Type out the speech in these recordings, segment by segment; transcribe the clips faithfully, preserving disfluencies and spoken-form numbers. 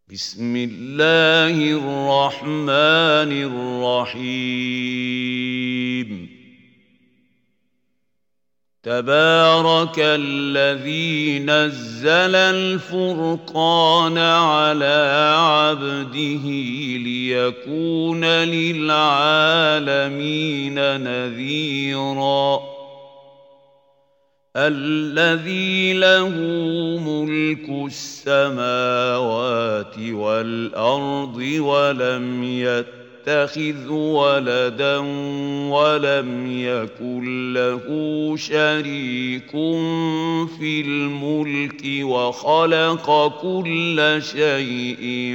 بسم الله الرحمن الرحيم تبارك الذي نزل الفرقان على عبده ليكون للعالمين نذيرا الذي له ملك السماوات والأرض ولم يتخذ ولدا ولم يكن له شريك في الملك وخلق كل شيء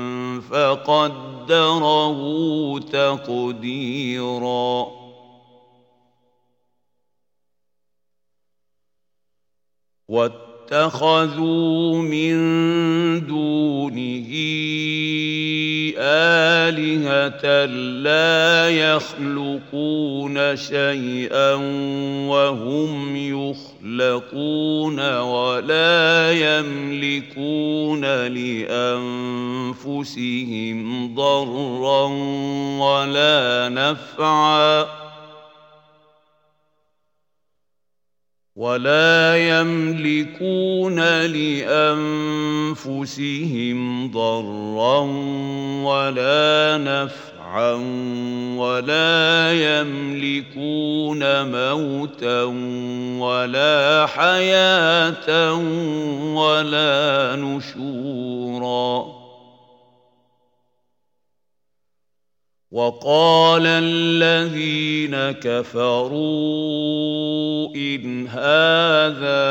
فقدره تقديرا واتخذوا من دونه آلهة لا يخلقون شيئا وهم يخلقون ولا يملكون لأنفسهم ضرا ولا نفعا ولا يملكون لأنفسهم ضرا ولا نفعا ولا يملكون موتا ولا حياة ولا نشورا وقال الذين كفروا إن هذا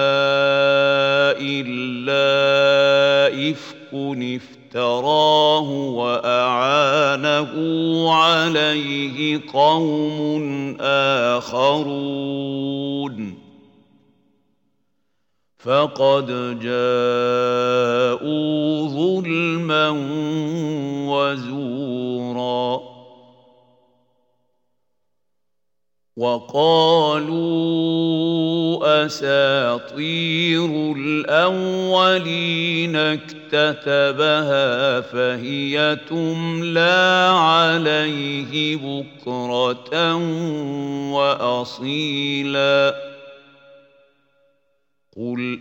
إلا إفك افتراه وأعانه عليه قوم آخرون فقد جاءوا ظلما وزورا وقالوا أساطير الأولين اكتتبها فهي تملى عليه بكرة وأصيلا قل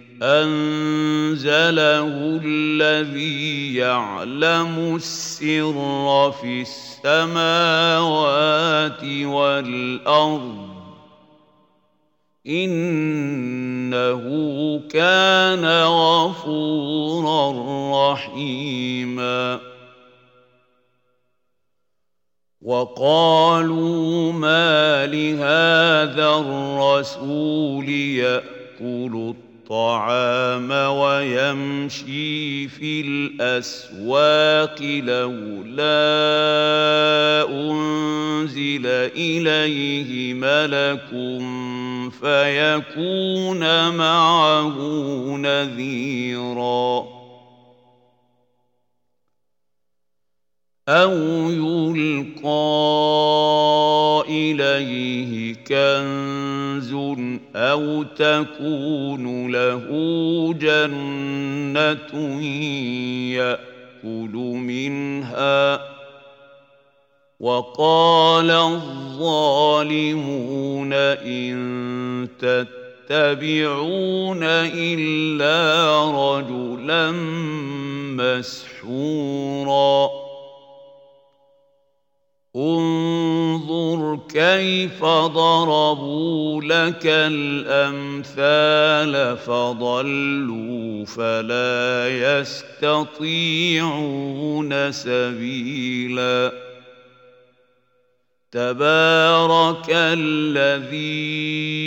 أنزله الذي يعلم السر في السماوات والأرض إنه كان غفورا رحيما وقالوا ما لهذا الرسول يأكل الطعام ويمشي في الأسواق لولا أنزل إليه ملك فيكون معه نذيرا أو يلقى إليه كنز أو تكون له جنة يأكل منها وقال الظالمون إن تتبعون إلا رجلا مسحورا انظر كيف ضربوا لك الأمثال فضلوا فلا يستطيعون سبيلا تبارك الذي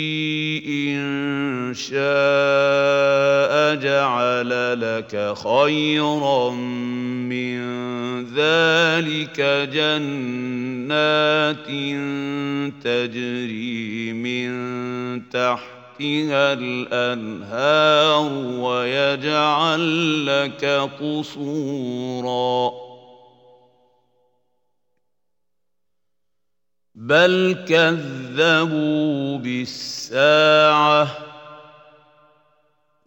إن شاء جعل لك خيرا من ذلك جنات تجري من تحتها الأنهار ويجعل لك قصورا بل كذبوا بالساعة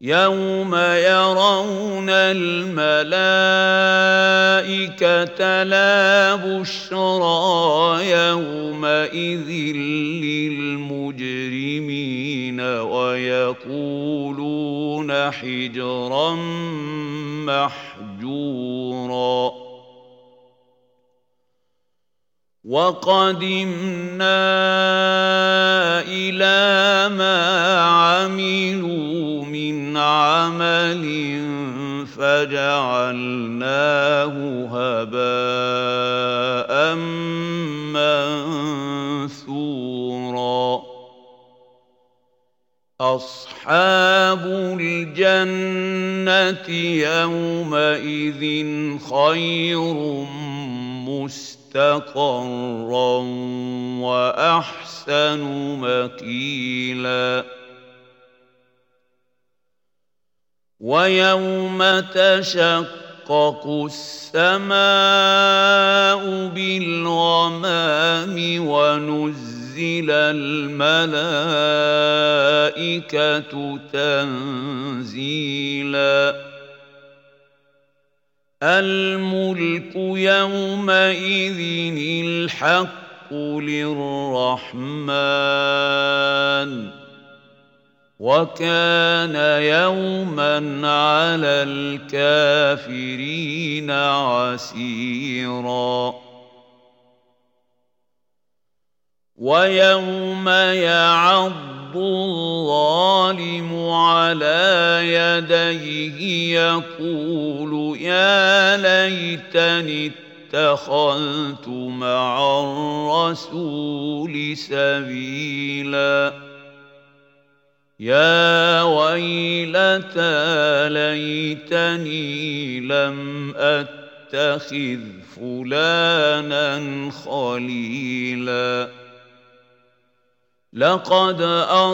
يوم يرون الملائكة لا بشرى يومئذ للمجرمين ويقولون حجرا محجورا وقدمنا إلى ما عملوا من عمل فجعلناه هباء منثورا أصحاب الجنة يومئذ خير مستقرا وأحسن مقيلا ويوم تشقق السماء بالغمام ونزل الملائكة تنزيلا الملك يومئذ الحق للرحمن وكان يوما على الكافرين عسيرا ويوم يعض الظالم على يديه يقول يا ليتني اتخذت مع الرسول سبيلا يا ويلتى ليتني لم أتخذ فلانا خليلا لقد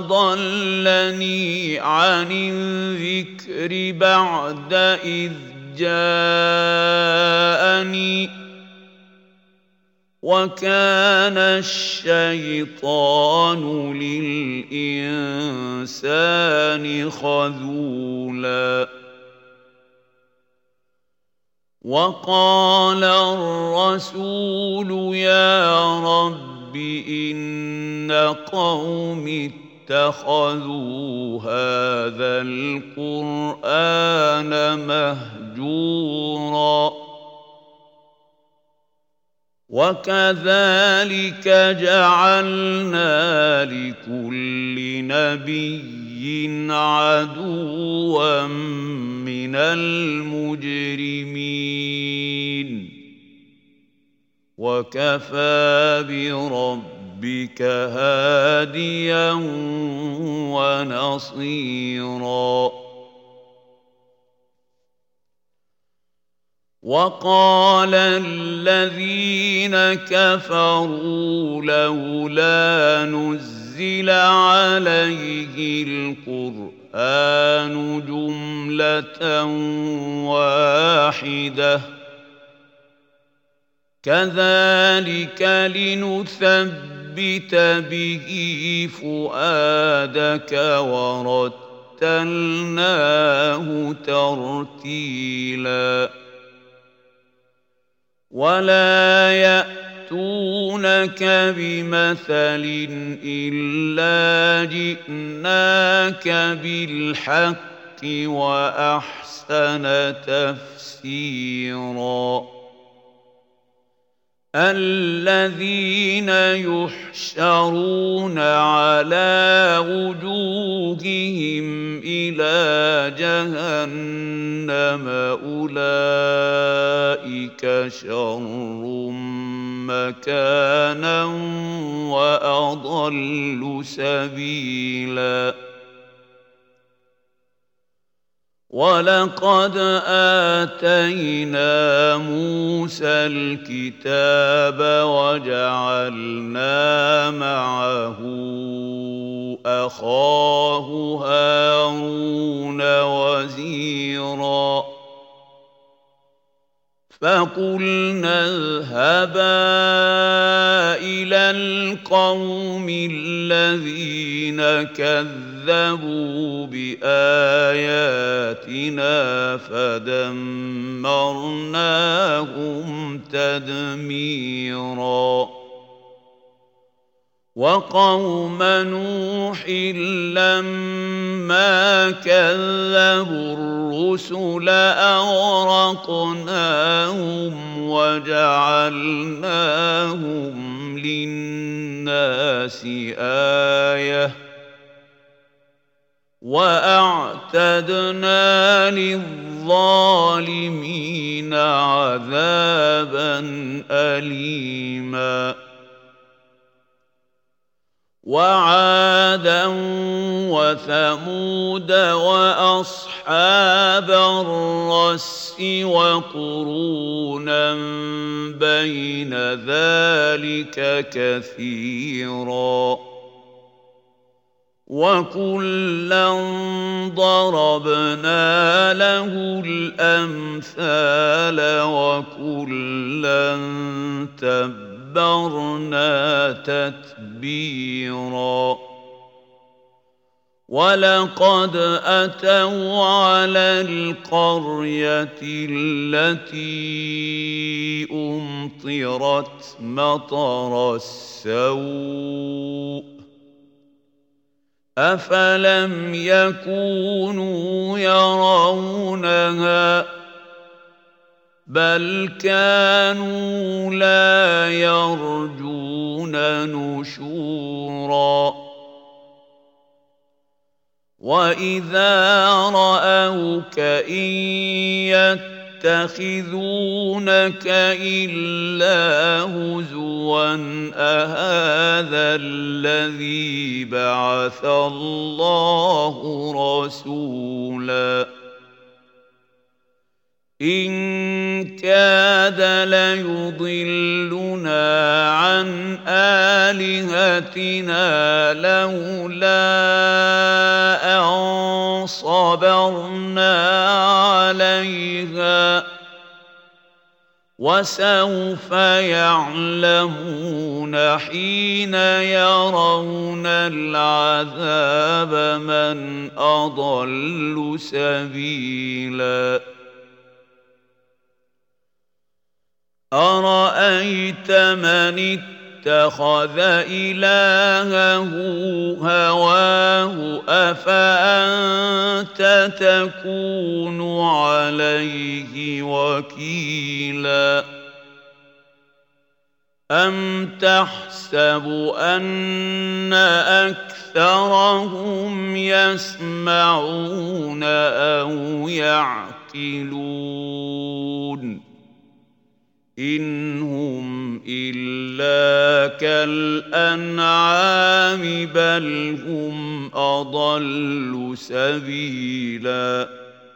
أضلني عن الذكر بعد إذ جاءني وكان الشيطان للإنسان خذولا وقال الرسول يا رب إن قوم اتخذوا هذا القرآن مهجورا وكذلك جعلنا لكل نبي عدوا من المجرمين وكفى بربك هاديا ونصيرا وقال الذين كفروا لولا نزل عليه القرآن جملة واحدة كذلك لنثبت به فؤادك ورتلناه ترتيلا ولا يأتونك بمثل إلا جئناك بالحق وأحسن تفسيرا الذين يحشرون على وجوههم إلى جهنم أولئك شر مكانا وأضل سبيلا ولقد آتينا موسى الكتاب وجعلنا معه أخاه هارون وزيرا فقلنا اذهبا إلى القوم الذين كذبوا بآياتنا فدمرناهم تدميرا وقوم نوح لما كذبوا الرسل أغرقناهم وجعلناهم للناس آية وأعتدنا للظالمين عذابا أليما وعادا وثمود وأصحاب الرس وقرونا بين ذلك كثيرا وكلا ضربنا له الأمثال وكلا تبرنا تتبيرا ولقد أتوا على القرية التي أمطرت مطر السوء أفلم يكونوا يرونها بل كانوا لا يرجون نشورا وإذا رأوك إن يتخذونك إلا هزوا أهذا الذي بعث الله رسولا إن كاد ليضلنا عن آلهتنا لولا أن صبرنا عليها وسوف يعلمون حين يرون العذاب من أضل سبيلا أرأيت من اتخذ إلهه هواه أفأنت تكون عليه وكيلا أم تحسب أن أكثرهم يسمعون أو يعقلون إن هم إلا كالأنعام بل هم أضل سبيلا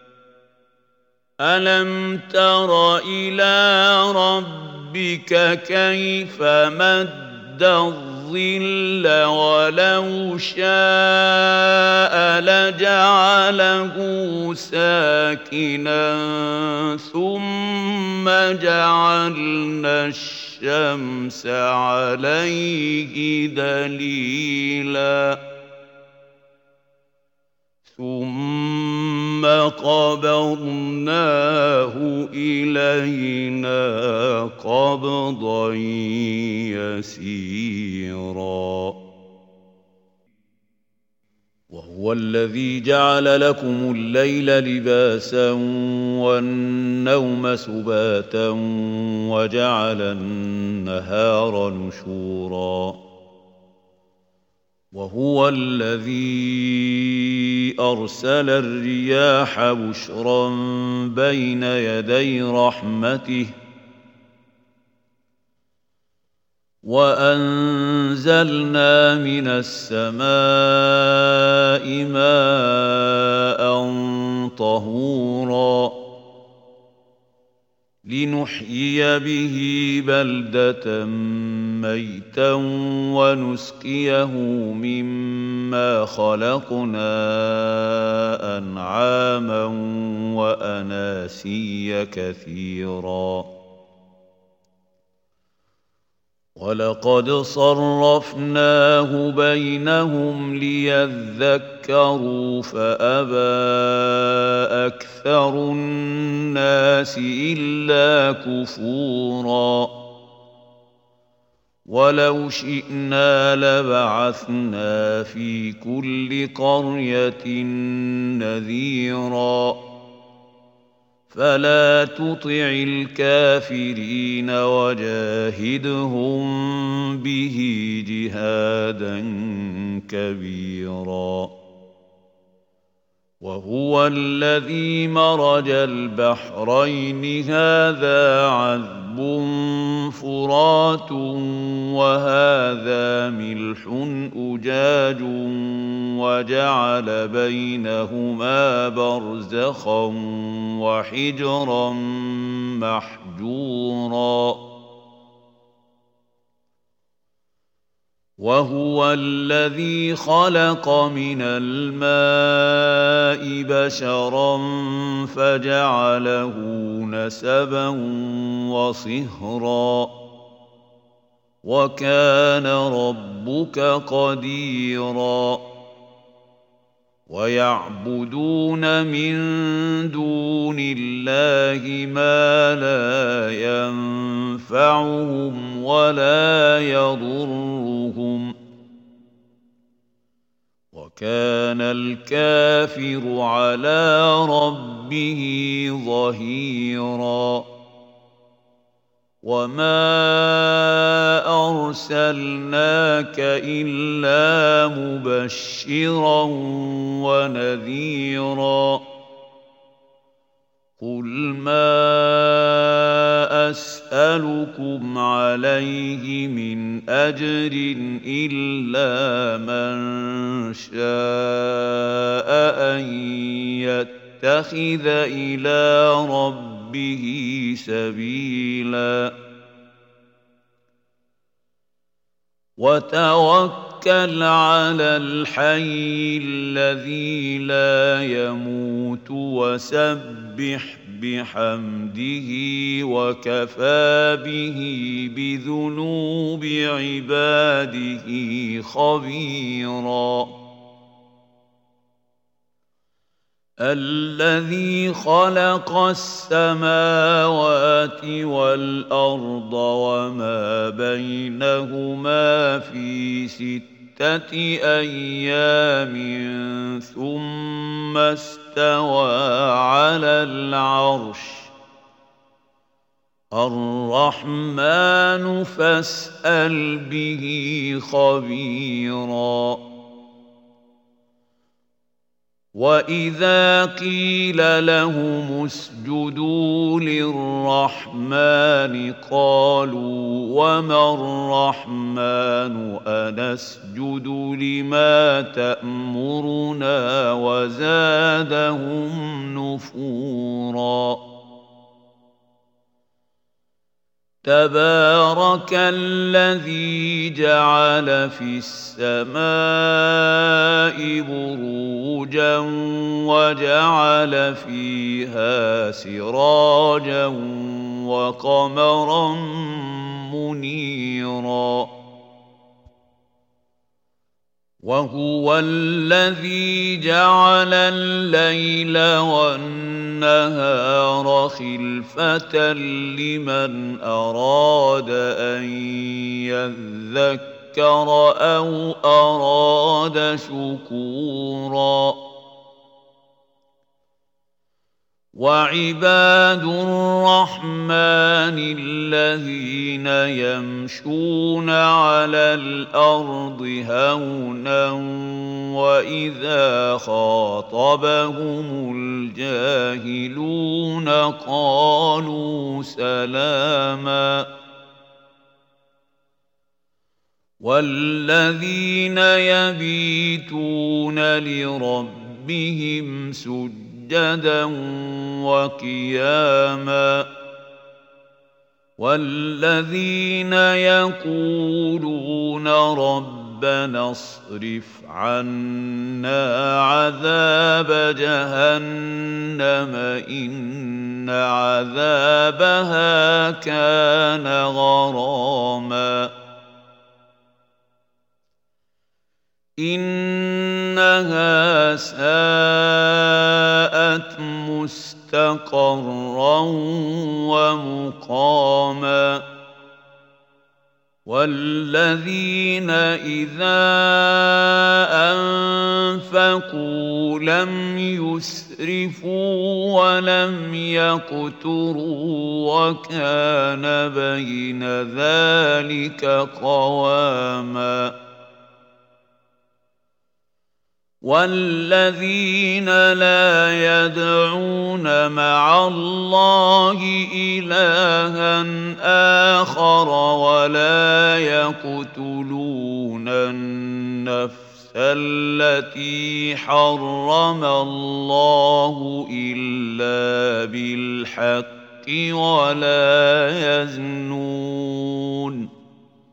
ألم تر إلى ربك كيف مد الظل ولو شاء لجعله ساكنا ثم جعلنا الشمس عليه دليلا ثم قبضناه إلينا قبضا يسيرا وهو الذي جعل لكم الليل لباسا والنوم سباتا وجعل النهار نشورا وهو الذي أرسل الرياح بشرا بين يدي رحمته وأنزلنا من السماء ماء طهورا لنحيي به بلدة ميتا ونسقيه مما إِنَّا خَلَقْنَا أَنْعَامًا وَأَنَاسِيَّ كَثِيرًا وَلَقَدْ صَرَّفْنَاهُ بَيْنَهُمْ لِيَذَّكَّرُوا فَأَبَى أَكْثَرُ النَّاسِ إِلَّا كُفُورًا وَلَوْ شِئْنَا لَبَعَثْنَا فِي كُلِّ قَرْيَةٍ نَذِيرًا فَلَا تُطِعِ الْكَافِرِينَ وَجَاهِدْهُم بِهِ جِهَادًا كَبِيرًا وَهُوَ الَّذِي مَرَجَ الْبَحْرَيْنِ هَذَا عَذْبٌ فُرَاتٌ وَهَذَا مِلْحٌ أُجَاجٌ وَجَعَلَ بَيْنَهُمَا بَرْزَخًا وَحِجْرًا مَّحْجُورًا وَهُوَ الَّذِي خَلَقَ مِنَ الْمَاءِ بَشَرًا فَجَعَلَهُ نَسَبًا وَصِهْرًا وَكَانَ رَبُّكَ قَدِيرًا وَيَعْبُدُونَ مِن دُونِ اللَّهِ مَا لَا يَنفَعُهُمْ وَلَا يَضُرُّهُمْ وَكَانَ الْكَافِرُ عَلَى رَبِّهِ ظَهِيرًا وَمَا أَرْسَلْنَاكَ إِلَّا مُبَشِّرًا وَنَذِيرًا قُلْ مَا أَسْأَلُكُمْ عَلَيْهِ مِنْ أَجْرٍ إِلَّا مَنْ شَاءَ أَنْ يَتَّخِذَ إِلَى رَبِّهِ سَبِيلًا وَتَوَكَّلْ عَلَى الْحَيِّ الَّذِي لَا يَمُوتُ وَسَبِّحْ بِحَمْدِهِ وَكَفَى بِهِ بِذُنُوبِ عِبَادِهِ خَبِيرًا الَّذِي خَلَقَ السَّمَاوَاتِ وَالْأَرْضَ وَمَا بَيْنَهُمَا فِي سِتَّةِ أَيَّامٍ ثُمَّ اسْتَوَىٰ عَلَى الْعَرْشِ الرَّحْمَنُ فَاسْأَلْ بِهِ خَبِيرًا وَإِذَا قِيلَ لَهُمُ اسْجُدُوا لِلرَّحْمَنِ قَالُوا وَمَا الرَّحْمَنُ أَنَسْجُدُ لِمَا تَأْمُرُنَا وَزَادَهُمْ نُفُورًا تَبَارَكَ الَّذِي جَعَلَ فِي السَّمَاءِ بُرُوجًا وَجَعَلَ فِيهَا سِرَاجًا وَقَمَرًا مُنِيرًا وَهُوَ الَّذِي جَعَلَ اللَّيْلَ وَالنَّهَارَ خِلْفَةً لِمَنْ أَرَادَ أَن يَذَّكَّرَ أَوْ أَرَادَ شُكُورًا وَعِبَادُ الرَّحْمَنِ الَّذِينَ يَمْشُونَ عَلَى الْأَرْضِ هَوْنًا وَإِذَا خَاطَبَهُمُ الْجَاهِلُونَ قَالُوا سَلَامًا وَالَّذِينَ يَبِيتُونَ لِرَبِّهِمْ سُجَّدًا سُجَّدًا وَقِيَامًا وَالَّذِينَ يَقُولُونَ رَبَّنَا ربنا اصرف عنا عذاب جهنم إن عذابها كان غراما إنها ساءت مستقرا ومقاما والذين إذا أنفقوا لم يسرفوا ولم يقتروا وكان بين ذلك قواما والذين لا يدعون مع الله إلها آخر ولا يقتلون النفس التي حرم الله إلا بالحق ولا يزنون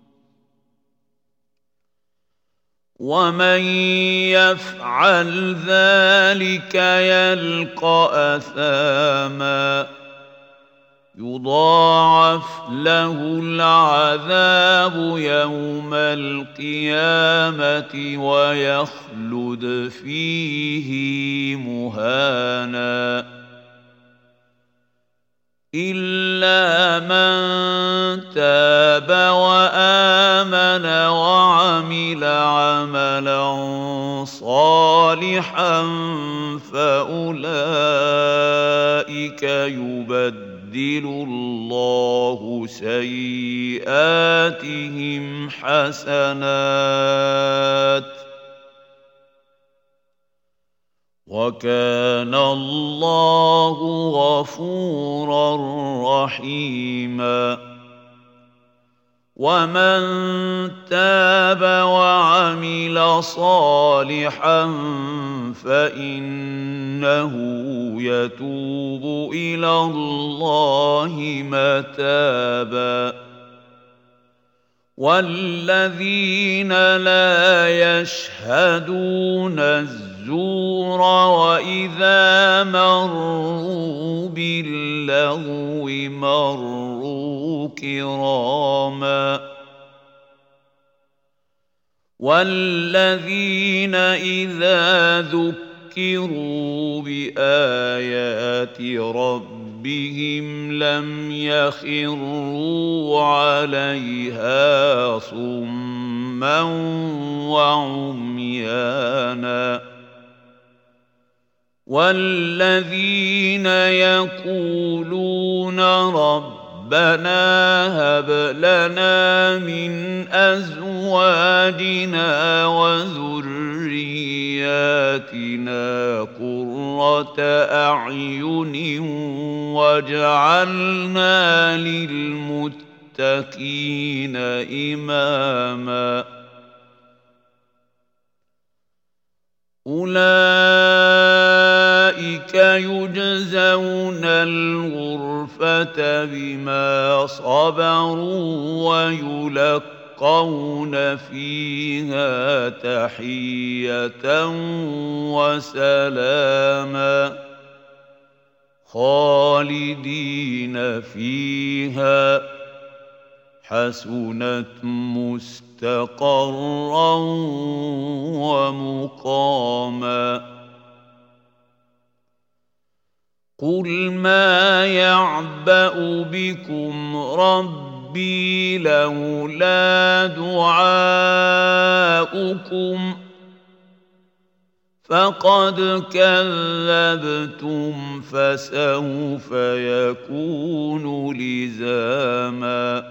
ومن يفعل ذلك يلقى أثاما يضاعف له العذاب يوم القيامة ويخلد فيه مهانا إلا من تاب وآمن وعمل عملا صالحا فأولئك يبدل الله سيئاتهم حسنات وكان الله غفورا رحيما ومن تاب وعمل صالحا فإنه يتوب إلى الله متابا والذين لا يشهدون الزور وإذا مروا باللغو مروا كراما والذين إذا ذكروا بآيات ربهم لم يخروا عليها صما وعميانا والذين يقولون ربنا هب لنا من أزواجنا وذرياتنا قرة أعين واجعلنا للمتقين إماما أولئك يجزون الغرفة بما صبروا ويلقون فيها تحية وسلاما خالدين فيها حسنت مستقرا ومقاما قل ما يعبأ بكم ربي لولا دعاؤكم فقد كذبتم فسوف يكون لزاما